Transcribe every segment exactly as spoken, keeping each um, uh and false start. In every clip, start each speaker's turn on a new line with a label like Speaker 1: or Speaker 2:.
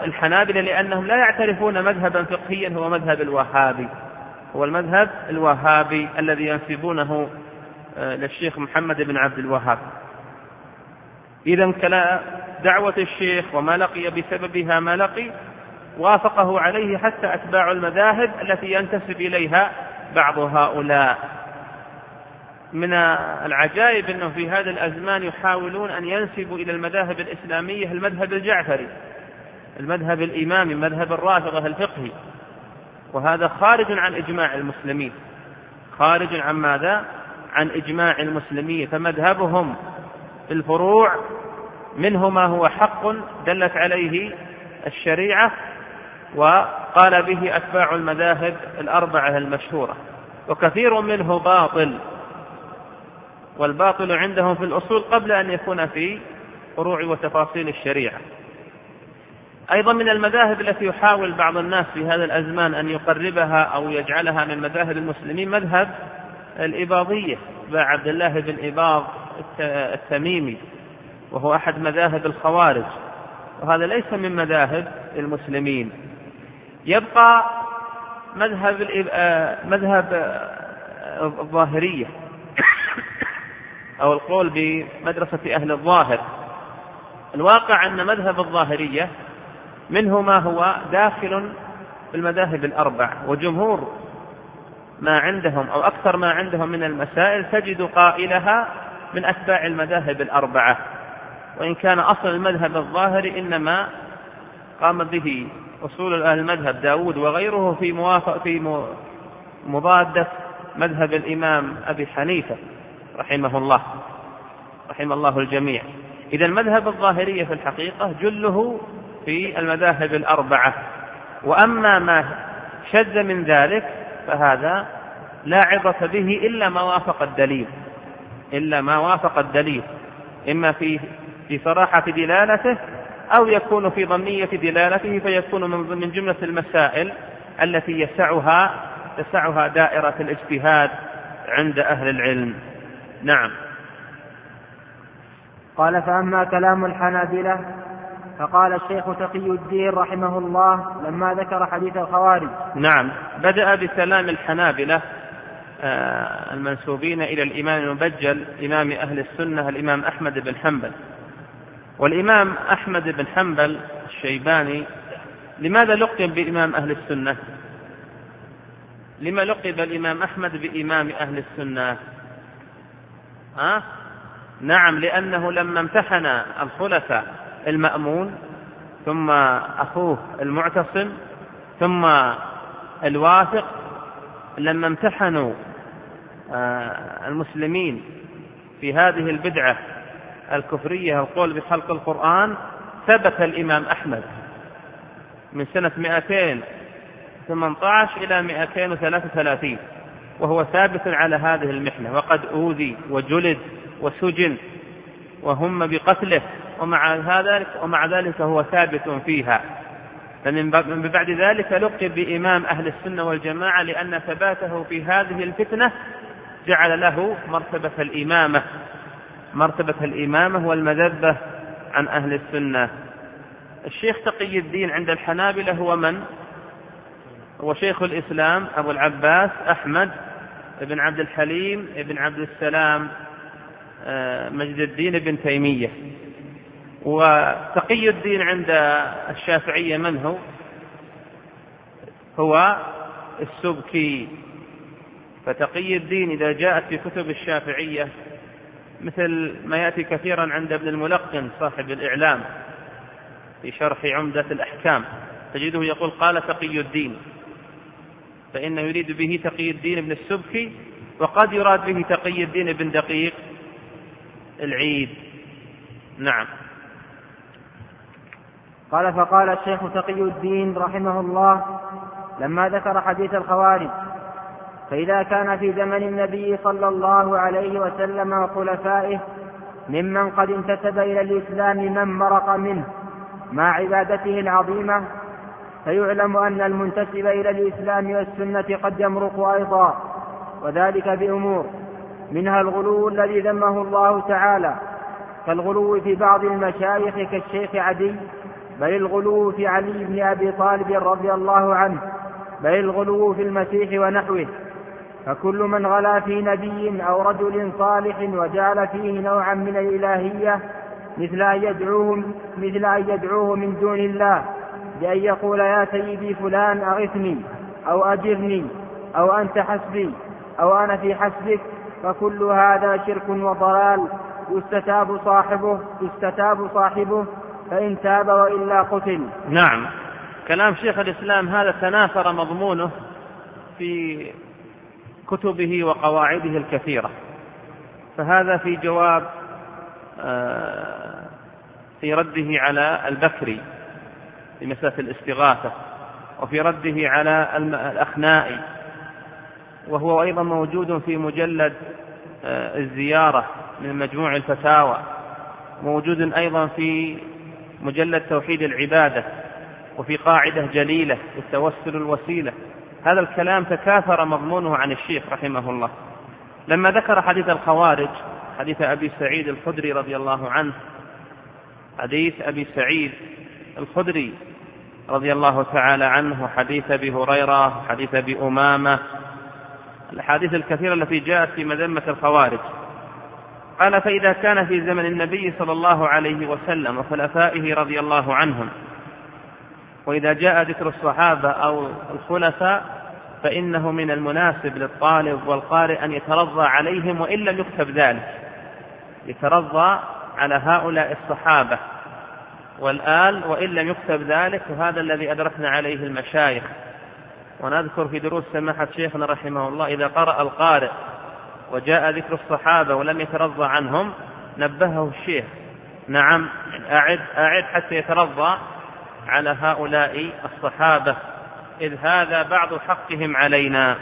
Speaker 1: الحنابلة لأنهم لا يعترفون مذهبا فقهيا هو مذهب الوهابي، هو المذهب الوهابي الذي ينسبونه للشيخ محمد بن عبد الوهاب. إذن كلا دعوة الشيخ وما لقي بسببها ما لقي وافقه عليه حتى أتباع المذاهب التي ينتسب إليها بعض هؤلاء. من العجائب أنه في هذا الأزمان يحاولون أن ينسبوا إلى المذاهب الإسلامية المذهب الجعفري، المذهب الإمامي، مذهب الرافضة الفقهي، وهذا خارج عن إجماع المسلمين، خارج عن ماذا؟ عن إجماع المسلمين. فمذهبهم في الفروع منه ما هو حق دلت عليه الشريعة وقال به أتباع المذاهب الأربعة المشهورة، وكثير منه باطل، والباطل عندهم في الأصول قبل أن يكون في فروع وتفاصيل الشريعة. أيضا من المذاهب التي يحاول بعض الناس في هذا الأزمان أن يقربها أو يجعلها من مذاهب المسلمين مذهب الإباضية، عبد الله بن إباض التميمي، وهو أحد مذاهب الخوارج، وهذا ليس من مذاهب المسلمين. يبقى مذهب مذهب الظاهرية أو القول بمدرسة أهل الظاهر. الواقع أن مذهب الظاهرية منه ما هو داخل في المذاهب الأربع، وجمهور ما عندهم أو أكثر ما عندهم من المسائل تجد قائلها من أتباع المذاهب الأربعة، وإن كان أصل المذهب الظاهري إنما قام به أصول أهل المذهب داود وغيره في موافق في مضادة مذهب الإمام أبي حنيفة رحمه الله، رحم الله الجميع. إذا المذهب الظاهرية في الحقيقة جله في المذاهب الأربعة، وأما ما شذ من ذلك فهذا لا عبرة به إلا ما وافق الدليل، إلا ما وافق الدليل، إما في في صراحة دلالته أو يكون في ضمنية دلالته، فيكون من جملة المسائل التي يسعها تسعها دائرة الاجتهاد عند أهل العلم. نعم.
Speaker 2: قال: فأما كلام الحنابلة فقال الشيخ تقي الدين رحمه الله لما ذكر حديث الخوارج.
Speaker 1: نعم، بدأ بكلام الحنابلة المنسوبين إلى الإمام المبجل إمام أهل السنة الإمام أحمد بن حنبل. والإمام أحمد بن حنبل الشيباني لماذا لقب بإمام أهل السنة؟ لما لقب الإمام أحمد بإمام أهل السنة؟ ها؟ نعم، لأنه لما امتحن الخلفاء المأمون ثم أخوه المعتصم ثم الواثق، لما امتحنوا المسلمين في هذه البدعة الكفرية القول بخلق القرآن، ثبت الإمام أحمد من سنة مئتين وثمانية عشر إلى مئتين وثلاثة وثلاثين وهو ثابت على هذه المحنة، وقد أوذي وجلد وسجن وهم بقتله، ومع ذلك ومع ذلك هو ثابت فيها. فمن بعد ذلك لقب بإمام أهل السنة والجماعة، لأن ثباته في هذه الفتنة جعل له مرتبة الإمامة، مرتبة الإمامة والمذبة عن أهل السنة. الشيخ تقي الدين عند الحنابلة هو من؟ هو شيخ الإسلام أبو العباس أحمد بن عبد الحليم بن عبد السلام مجد الدين بن تيمية. وتقي الدين عند الشافعية من هو؟ هو السبكي. فتقي الدين إذا جاءت في كتب الشافعية مثل ما يأتي كثيرا عند ابن الملقن صاحب الإعلام في شرح عمدة الأحكام، تجده يقول قال تقي الدين، فإنه يريد به تقي الدين بن السبكي، وقد يراد به تقي الدين بن دقيق العيد. نعم.
Speaker 2: قال: فقال الشيخ تقي الدين رحمه الله لما ذكر حديث الخوارج: فإذا كان في زمن النبي صلى الله عليه وسلم وخلفائه ممن قد انتسب إلى الإسلام من مرق منه مع عبادته العظيمة، فيعلم أن المنتسب إلى الإسلام والسنة قد يمرق أيضا، وذلك بأمور منها الغلو الذي ذمه الله تعالى، كالغلو في بعض المشايخ كالشيخ عدي بل الغلو في علي بن أبي طالب رضي الله عنه، بل الغلو في المسيح ونحوه. فكل من غلا في نبي أو رجل صالح وجعل فيه نوعا من الإلهية مثل أن يدعوه, مثل أن يدعوه من دون الله بأن يقول يا سيدي فلان أغثني أو أجرني أو أنت حسبي أو أنا في حسبك، فكل هذا شرك وضلال يستتاب صاحبه, يستتاب صاحبه فإن تاب وإلا قتل.
Speaker 1: نعم، كلام شيخ الإسلام هذا تناثر مضمونه في كتبه وقواعده الكثيرة، فهذا في جواب في رده على البكري في مسألة الاستغاثة، وفي رده على الأخنائي، وهو أيضا موجود في مجلد الزيارة من مجموع الفتاوى، موجود أيضا في مجلد توحيد العبادة، وفي قاعدة جليلة التوسل الوسيلة. هذا الكلام تكاثر مضمونه عن الشيخ رحمه الله. لما ذكر حديث الخوارج، حديث أبي سعيد الخدري رضي الله عنه، حديث أبي سعيد الخدري رضي الله تعالى عنه، حديث أبي هريرة، حديث أبي أمامة، الحديث الكثيرة التي جاءت في مذمة الخوارج، قال فإذا كان في زمن النبي صلى الله عليه وسلم وخلفائه رضي الله عنهم، وإذا جاء ذكر الصحابة أو الخلفاء، فإنه من المناسب للطالب والقارئ أن يترضى عليهم وإن لم يكتب ذلك، يترضى على هؤلاء الصحابة والآل وإن لم يكتب ذلك، وهذا الذي أدركنا عليه المشايخ. ونذكر في دروس سماحة شيخنا رحمه الله إذا قرأ القارئ وجاء ذكر الصحابة ولم يترضى عنهم نبهه الشيخ، نعم أعد أعد حتى يترضى على هؤلاء الصحابة، إذ هذا بعض حقهم علينا.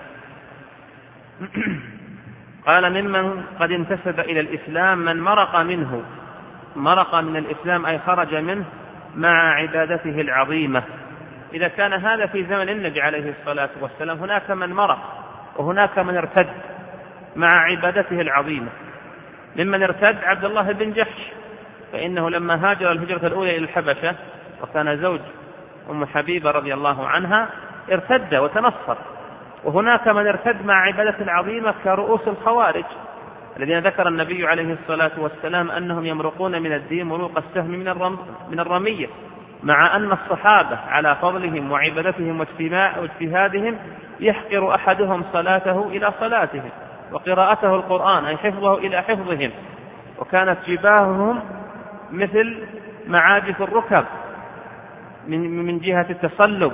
Speaker 1: قال ممن قد انتسب إلى الإسلام من مرق منه، مرق من الإسلام أي خرج منه مع عبادته العظيمة. إذا كان هذا في زمن النبي عليه الصلاة والسلام، هناك من مرق وهناك من ارتد مع عبادته العظيمة. ممن ارتد عبد الله بن جحش، فإنه لما هاجر الهجرة الأولى إلى الحبشة وكان زوج أم حبيبة رضي الله عنها ارتد وتنصر. وهناك من ارتد مع عبادة العظيمة كرؤوس الخوارج الذين ذكر النبي عليه الصلاة والسلام أنهم يمرقون من الدين مروق السهم من الرم من الرمية، مع أن الصحابة على فضلهم وعبادتهم واجتهادهم يحقر أحدهم صلاته إلى صلاتهم وقراءته القرآن أي حفظه إلى حفظهم، وكانت جباههم مثل معاجف الركب من جهة التصلب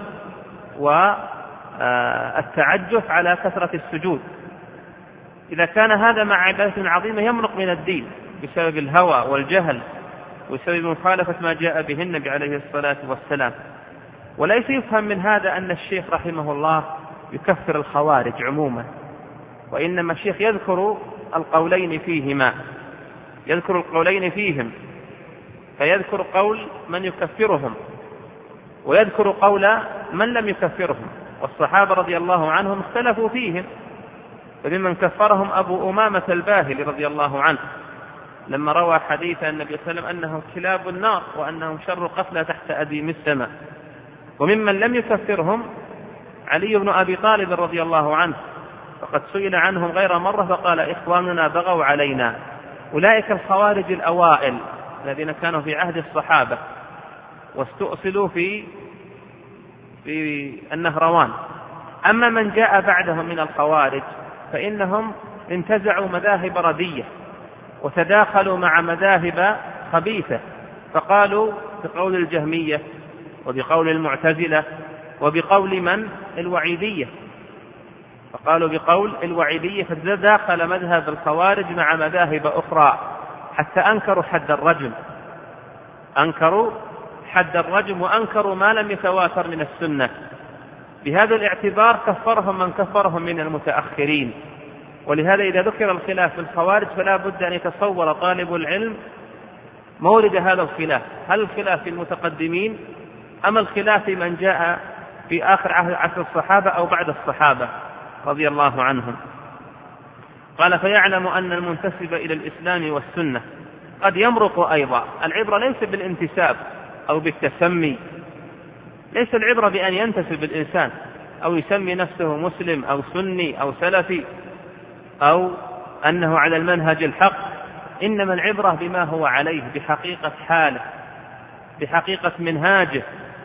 Speaker 1: والتعجف على كثرة السجود. إذا كان هذا مع عبادة عظيمة يمرق من الدين بسبب الهوى والجهل وبسبب مخالفة ما جاء به النبي عليه الصلاة والسلام. وليس يفهم من هذا أن الشيخ رحمه الله يكفر الخوارج عموما، وإنما الشيخ يذكر القولين فيهما، يذكر القولين فيهم، فيذكر قول من يكفرهم ويذكر قول من لم يكفرهم. والصحابة رضي الله عنهم اختلفوا فيهم، فممن كفرهم أبو أمامة الباهلي رضي الله عنه لما روى حديث النبي صلى الله عليه وسلم أنهم كلاب النار وأنهم شر قتلى تحت أديم السماء. وممن لم يكفرهم علي بن أبي طالب رضي الله عنه، فقد سئل عنهم غير مرة فقال إخواننا بغوا علينا. أولئك الخوارج الأوائل الذين كانوا في عهد الصحابة واستؤصلوا في في النهروان. أما من جاء بعدهم من الخوارج فإنهم انتزعوا مذاهب ردية وتداخلوا مع مذاهب خبيثة، فقالوا بقول الجهمية وبقول المعتزلة وبقول من الوعيدية، فقالوا بقول الوعيدية، فتداخل مذهب الخوارج مع مذاهب أخرى حتى أنكروا حد الرجم، أنكروا حد الرجم وأنكروا ما لم يتواتر من السنة. بهذا الاعتبار كفرهم من كفرهم من المتأخرين. ولهذا إذا ذكر الخلاف في الخوارج فلا بد أن يتصور طالب العلم مورد هذا الخلاف، هل الخلاف في المتقدمين أم الخلاف في من جاء في آخر عصر الصحابة أو بعد الصحابة رضي الله عنهم. قال فيعلم أن المنتسب إلى الإسلام والسنة قد يمرق أيضا. العبرة ليس بالانتساب أو بالتسمي. ليس العبرة بأن ينتسب الإنسان أو يسمي نفسه مسلم أو سني أو سلفي أو أنه على المنهج الحق، إنما العبرة بما هو عليه، بحقيقة حاله، بحقيقة منهاجه،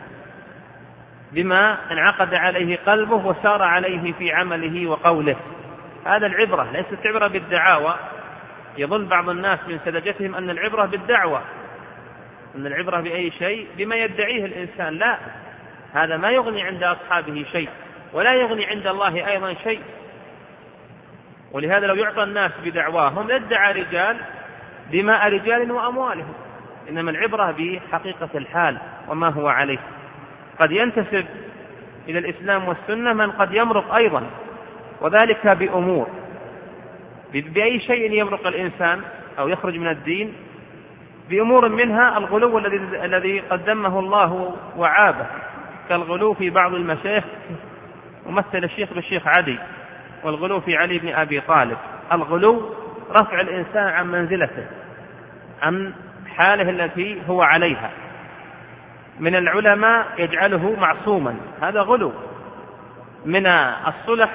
Speaker 1: بما انعقد عليه قلبه وسار عليه في عمله وقوله. هذا العبرة، ليست عبرة بالدعاوى. يظن بعض الناس من سذجتهم أن العبرة بالدعوة، أن العبرة بأي شيء بما يدعيه الإنسان. لا، هذا ما يغني عند أصحابه شيء، ولا يغني عند الله أيضا شيء. ولهذا لو يعطى الناس بدعواهم لادعى رجال دماء رجال وأموالهم. إنما العبرة بحقيقة الحال وما هو عليه. قد ينتسب إلى الإسلام والسنة من قد يمرق أيضا، وذلك بأمور. بأي شيء يمرق الإنسان أو يخرج من الدين؟ بأمور منها الغلو الذي الذي قدمه الله وعابه، كالغلو في بعض المشايخ، ومثل الشيخ بالشيخ عدي، والغلو في علي بن أبي طالب. الغلو رفع الإنسان عن منزلته، عن حاله التي هو عليها. من العلماء يجعله معصوما، هذا غلو. من الصلح